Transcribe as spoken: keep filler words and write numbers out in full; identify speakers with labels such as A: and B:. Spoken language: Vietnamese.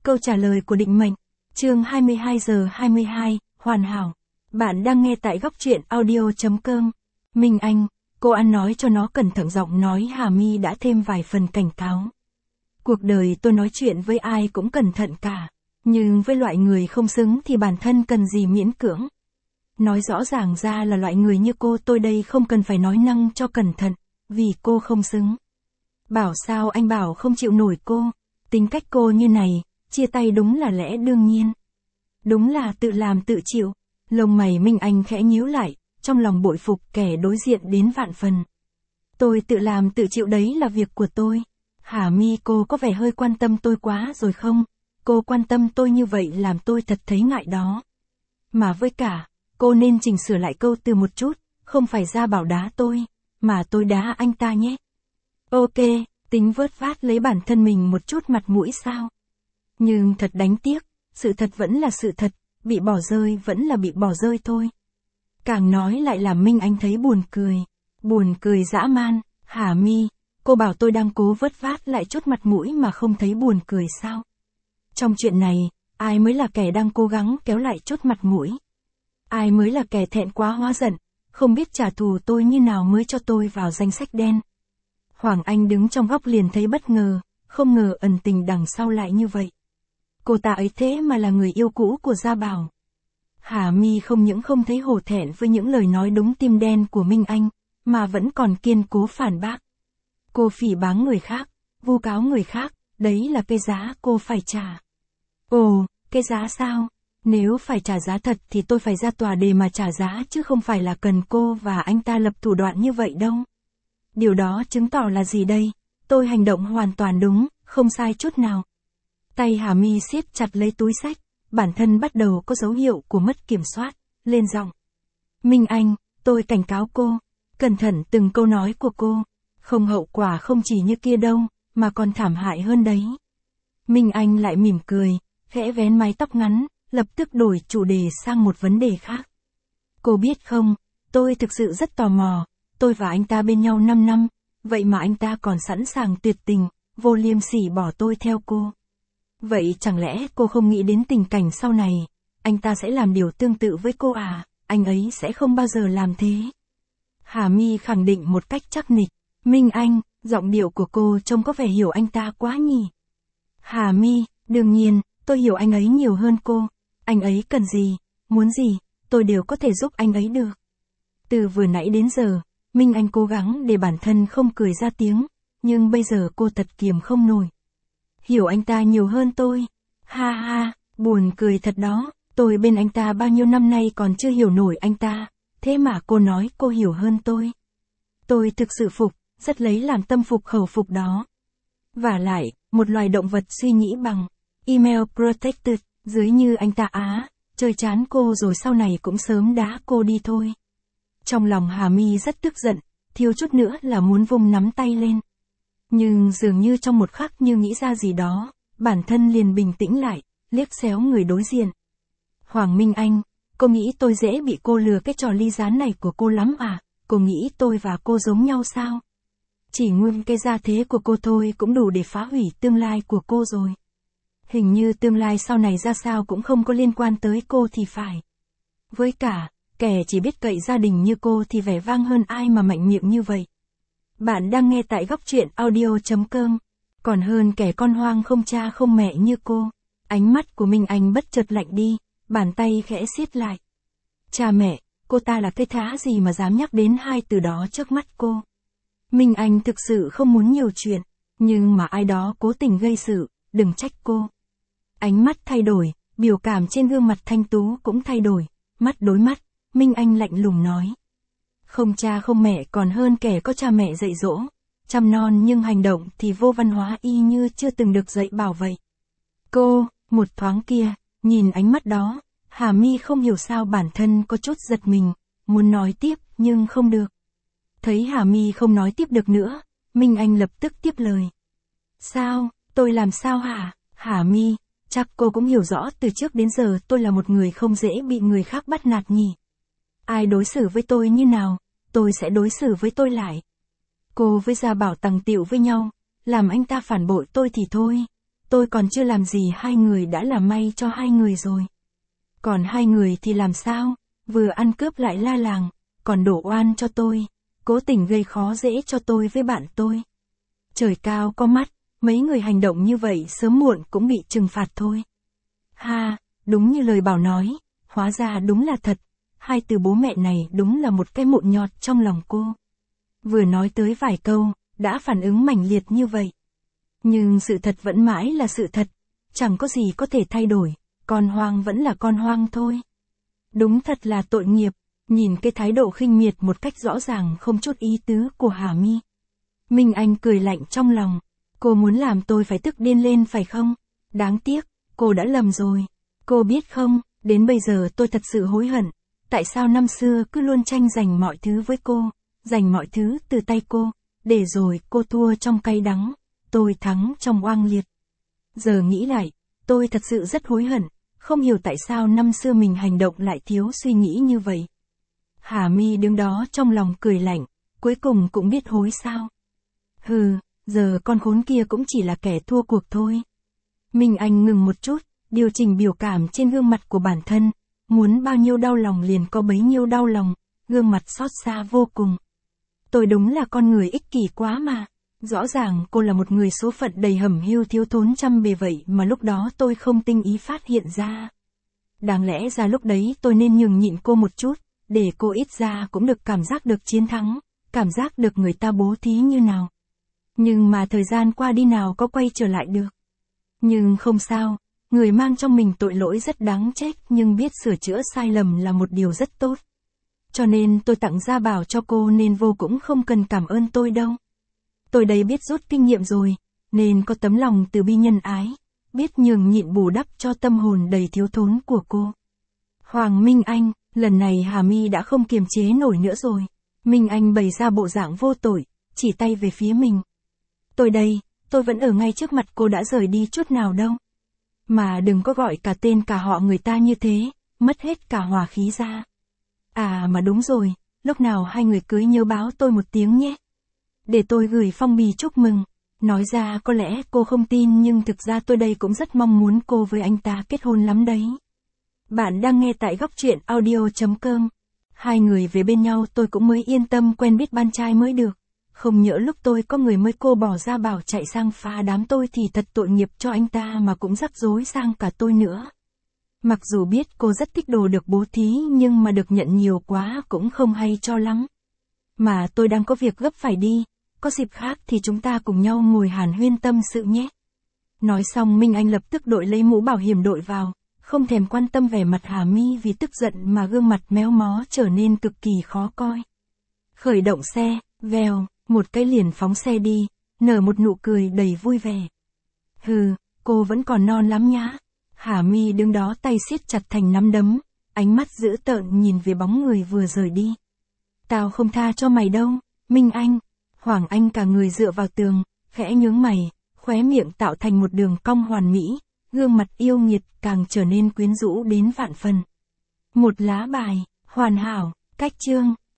A: Câu trả lời của định mệnh. Chương hai mươi hai giờ hai mươi hai, hoàn hảo. Bạn đang nghe tại góc truyện audio chấm com. Minh Anh, cô ăn nói cho nó cẩn thận, giọng nói Hà My đã thêm vài phần cảnh cáo. Cuộc đời tôi nói chuyện với ai cũng cẩn thận cả. Nhưng với loại người không xứng thì bản thân cần gì miễn cưỡng. Nói rõ ràng ra là loại người như cô tôi đây không cần phải nói năng cho cẩn thận, vì cô không xứng. Bảo sao anh bảo không chịu nổi cô, tính cách cô như này, chia tay đúng là lẽ đương nhiên. Đúng là tự làm tự chịu, lông mày Minh Anh khẽ nhíu lại, trong lòng bội phục kẻ đối diện đến vạn phần. Tôi tự làm tự chịu đấy là việc của tôi. Hà My, cô có vẻ hơi quan tâm tôi quá rồi không? Cô quan tâm tôi như vậy làm tôi thật thấy ngại đó. Mà với cả, cô nên chỉnh sửa lại câu từ một chút, không phải ra bảo đá tôi, mà tôi đá anh ta nhé. Ok, tính vớt vát lấy bản thân mình một chút mặt mũi sao? Nhưng thật đáng tiếc, sự thật vẫn là sự thật, bị bỏ rơi vẫn là bị bỏ rơi thôi. Càng nói lại làm Minh Anh thấy buồn cười, buồn cười dã man. Hà My, cô bảo tôi đang cố vớt vát lại chút mặt mũi mà không thấy buồn cười sao? Trong chuyện này, ai mới là kẻ đang cố gắng kéo lại chút mặt mũi? Ai mới là kẻ thẹn quá hóa giận, không biết trả thù tôi như nào mới cho tôi vào danh sách đen? Hoàng Anh đứng trong góc liền thấy bất ngờ, không ngờ ẩn tình đằng sau lại như vậy. Cô ta ấy thế mà là người yêu cũ của Gia Bảo. Hà My không những không thấy hổ thẹn với những lời nói đúng tim đen của Minh Anh, mà vẫn còn kiên cố phản bác. Cô phỉ báng người khác, vu cáo người khác, đấy là cái giá cô phải trả. Ồ, cái giá sao? Nếu phải trả giá thật thì tôi phải ra tòa để mà trả giá chứ không phải là cần cô và anh ta lập thủ đoạn như vậy đâu. Điều đó chứng tỏ là gì đây? Tôi hành động hoàn toàn đúng, không sai chút nào. Tay Hà My siết chặt lấy túi xách, bản thân bắt đầu có dấu hiệu của mất kiểm soát, lên giọng. Minh Anh, tôi cảnh cáo cô, cẩn thận từng câu nói của cô, không hậu quả không chỉ như kia đâu, mà còn thảm hại hơn đấy. Minh Anh lại mỉm cười, khẽ vén mái tóc ngắn, lập tức đổi chủ đề sang một vấn đề khác. Cô biết không, tôi thực sự rất tò mò, tôi và anh ta bên nhau năm năm, vậy mà anh ta còn sẵn sàng tuyệt tình, vô liêm sỉ bỏ tôi theo cô. Vậy chẳng lẽ cô không nghĩ đến tình cảnh sau này, anh ta sẽ làm điều tương tự với cô à? Anh ấy sẽ không bao giờ làm thế. Hà My khẳng định một cách chắc nịch. Minh Anh, giọng điệu của cô trông có vẻ hiểu anh ta quá nhỉ? Hà My, đương nhiên, tôi hiểu anh ấy nhiều hơn cô. Anh ấy cần gì, muốn gì, tôi đều có thể giúp anh ấy được. Từ vừa nãy đến giờ, Minh Anh cố gắng để bản thân không cười ra tiếng, nhưng bây giờ cô thật kiềm không nổi. Hiểu anh ta nhiều hơn tôi. Ha ha, buồn cười thật đó, tôi bên anh ta bao nhiêu năm nay còn chưa hiểu nổi anh ta, thế mà cô nói cô hiểu hơn tôi. Tôi thực sự phục, rất lấy làm tâm phục khẩu phục đó. Vả lại, một loài động vật suy nghĩ bằng email protected, dưới như anh ta á, chơi chán cô rồi sau này cũng sớm đá cô đi thôi. Trong lòng Hà My rất tức giận, thiếu chút nữa là muốn vung nắm tay lên. Nhưng dường như trong một khắc như nghĩ ra gì đó, bản thân liền bình tĩnh lại, liếc xéo người đối diện. Hoàng Minh Anh, cô nghĩ tôi dễ bị cô lừa cái trò ly gián này của cô lắm à? Cô nghĩ tôi và cô giống nhau sao? Chỉ nguyên cái gia thế của cô thôi cũng đủ để phá hủy tương lai của cô rồi. Hình như tương lai sau này ra sao cũng không có liên quan tới cô thì phải. Với cả, kẻ chỉ biết cậy gia đình như cô thì vẻ vang hơn ai mà mạnh miệng như vậy. Bạn đang nghe tại góc truyện audio chấm com. Còn hơn kẻ con hoang không cha không mẹ như cô. Ánh mắt của Minh Anh bất chợt lạnh đi, bàn tay khẽ siết lại. Cha mẹ, cô ta là cái thá gì mà dám nhắc đến hai từ đó trước mắt cô. Minh Anh thực sự không muốn nhiều chuyện, nhưng mà ai đó cố tình gây sự, đừng trách cô. Ánh mắt thay đổi, biểu cảm trên gương mặt thanh tú cũng thay đổi, mắt đối mắt, Minh Anh lạnh lùng nói. Không cha không mẹ còn hơn kẻ có cha mẹ dạy dỗ, chăm non nhưng hành động thì vô văn hóa y như chưa từng được dạy bảo vậy. Cô, một thoáng kia, nhìn ánh mắt đó, Hà My không hiểu sao bản thân có chút giật mình, muốn nói tiếp nhưng không được. Thấy Hà My không nói tiếp được nữa, Minh Anh lập tức tiếp lời. Sao, tôi làm sao hả? Hà My, chắc cô cũng hiểu rõ từ trước đến giờ tôi là một người không dễ bị người khác bắt nạt nhỉ. Ai đối xử với tôi như nào, tôi sẽ đối xử với tôi lại. Cô với Gia Bảo tằng tiệu với nhau, làm anh ta phản bội tôi thì thôi. tôi còn chưa làm gì hai người đã làm may cho hai người rồi. Còn hai người thì làm sao, vừa ăn cướp lại la làng, còn đổ oan cho tôi, cố tình gây khó dễ cho tôi với bạn tôi. Trời cao có mắt, mấy người hành động như vậy sớm muộn cũng bị trừng phạt thôi. Ha, đúng như lời Bảo nói, hóa ra đúng là thật, hai từ bố mẹ này đúng là một cái mụn nhọt trong lòng cô. Vừa nói tới vài câu, đã phản ứng mãnh liệt như vậy. Nhưng sự thật vẫn mãi là sự thật, chẳng có gì có thể thay đổi, con hoang vẫn là con hoang thôi. Đúng thật là tội nghiệp, nhìn cái thái độ khinh miệt một cách rõ ràng không chút ý tứ của Hà My. Minh Anh cười lạnh trong lòng, cô muốn làm tôi phải tức điên lên phải không? Đáng tiếc, cô đã lầm rồi. Cô biết không, đến bây giờ tôi thật sự hối hận, tại sao năm xưa cứ luôn tranh giành mọi thứ với cô, giành mọi thứ từ tay cô, để rồi cô thua trong cay đắng, tôi thắng trong oang liệt. Giờ nghĩ lại, tôi thật sự rất hối hận, không hiểu tại sao năm xưa mình hành động lại thiếu suy nghĩ như vậy. Hà My đứng đó trong lòng cười lạnh, cuối cùng cũng biết hối sao. Hừ, giờ con khốn kia cũng chỉ là kẻ thua cuộc thôi. Minh Anh ngừng một chút, điều chỉnh biểu cảm trên gương mặt của bản thân, muốn bao nhiêu đau lòng liền có bấy nhiêu đau lòng, gương mặt xót xa vô cùng. Tôi đúng là con người ích kỷ quá mà. Rõ ràng cô là một người số phận đầy hẩm hiu thiếu thốn trăm bề vậy mà lúc đó tôi không tinh ý phát hiện ra. Đáng lẽ ra lúc đấy tôi nên nhường nhịn cô một chút, để cô ít ra cũng được cảm giác được chiến thắng, cảm giác được người ta bố thí như nào. Nhưng mà thời gian qua đi nào có quay trở lại được. Nhưng không sao, người mang trong mình tội lỗi rất đáng trách nhưng biết sửa chữa sai lầm là một điều rất tốt. Cho nên tôi tặng gia bảo cho cô nên vô cũng không cần cảm ơn tôi đâu. Tôi đây biết rút kinh nghiệm rồi, nên có tấm lòng từ bi nhân ái, biết nhường nhịn bù đắp cho tâm hồn đầy thiếu thốn của cô. Hoàng Minh Anh, lần này Hà My đã không kiềm chế nổi nữa rồi. Minh Anh bày ra bộ dạng vô tội, chỉ tay về phía mình. Tôi đây, tôi vẫn ở ngay trước mặt cô đã rời đi chút nào đâu. Mà đừng có gọi cả tên cả họ người ta như thế, mất hết cả hòa khí ra. À mà đúng rồi, lúc nào hai người cưới nhớ báo tôi một tiếng nhé. Để tôi gửi phong bì chúc mừng. Nói ra có lẽ cô không tin nhưng thực ra tôi đây cũng rất mong muốn cô với anh ta kết hôn lắm đấy. Bạn đang nghe tại góc truyện audio chấm com. Hai người về bên nhau tôi cũng mới yên tâm quen biết ban trai mới được. Không nhỡ lúc tôi có người mới cô bỏ ra bảo chạy sang phá đám tôi thì thật tội nghiệp cho anh ta mà cũng rắc rối sang cả tôi nữa. Mặc dù biết cô rất thích đồ được bố thí nhưng mà được nhận nhiều quá cũng không hay cho lắm. Mà tôi đang có việc gấp phải đi, có dịp khác thì chúng ta cùng nhau ngồi hàn huyên tâm sự nhé. Nói xong Minh Anh lập tức đội lấy mũ bảo hiểm đội vào, không thèm quan tâm vẻ mặt Hà My vì tức giận mà gương mặt méo mó trở nên cực kỳ khó coi. Khởi động xe, vèo, một cái liền phóng xe đi, nở một nụ cười đầy vui vẻ. Hừ, cô vẫn còn non lắm nhá. Hà My đứng đó tay siết chặt thành nắm đấm, ánh mắt dữ tợn nhìn về bóng người vừa rời đi. Tao không tha cho mày đâu, Minh Anh. Hoàng Anh cả người dựa vào tường, khẽ nhướng mày, khóe miệng tạo thành một đường cong hoàn mỹ, gương mặt yêu nghiệt càng trở nên quyến rũ đến vạn phần. Một lá bài, hoàn hảo, cách chương.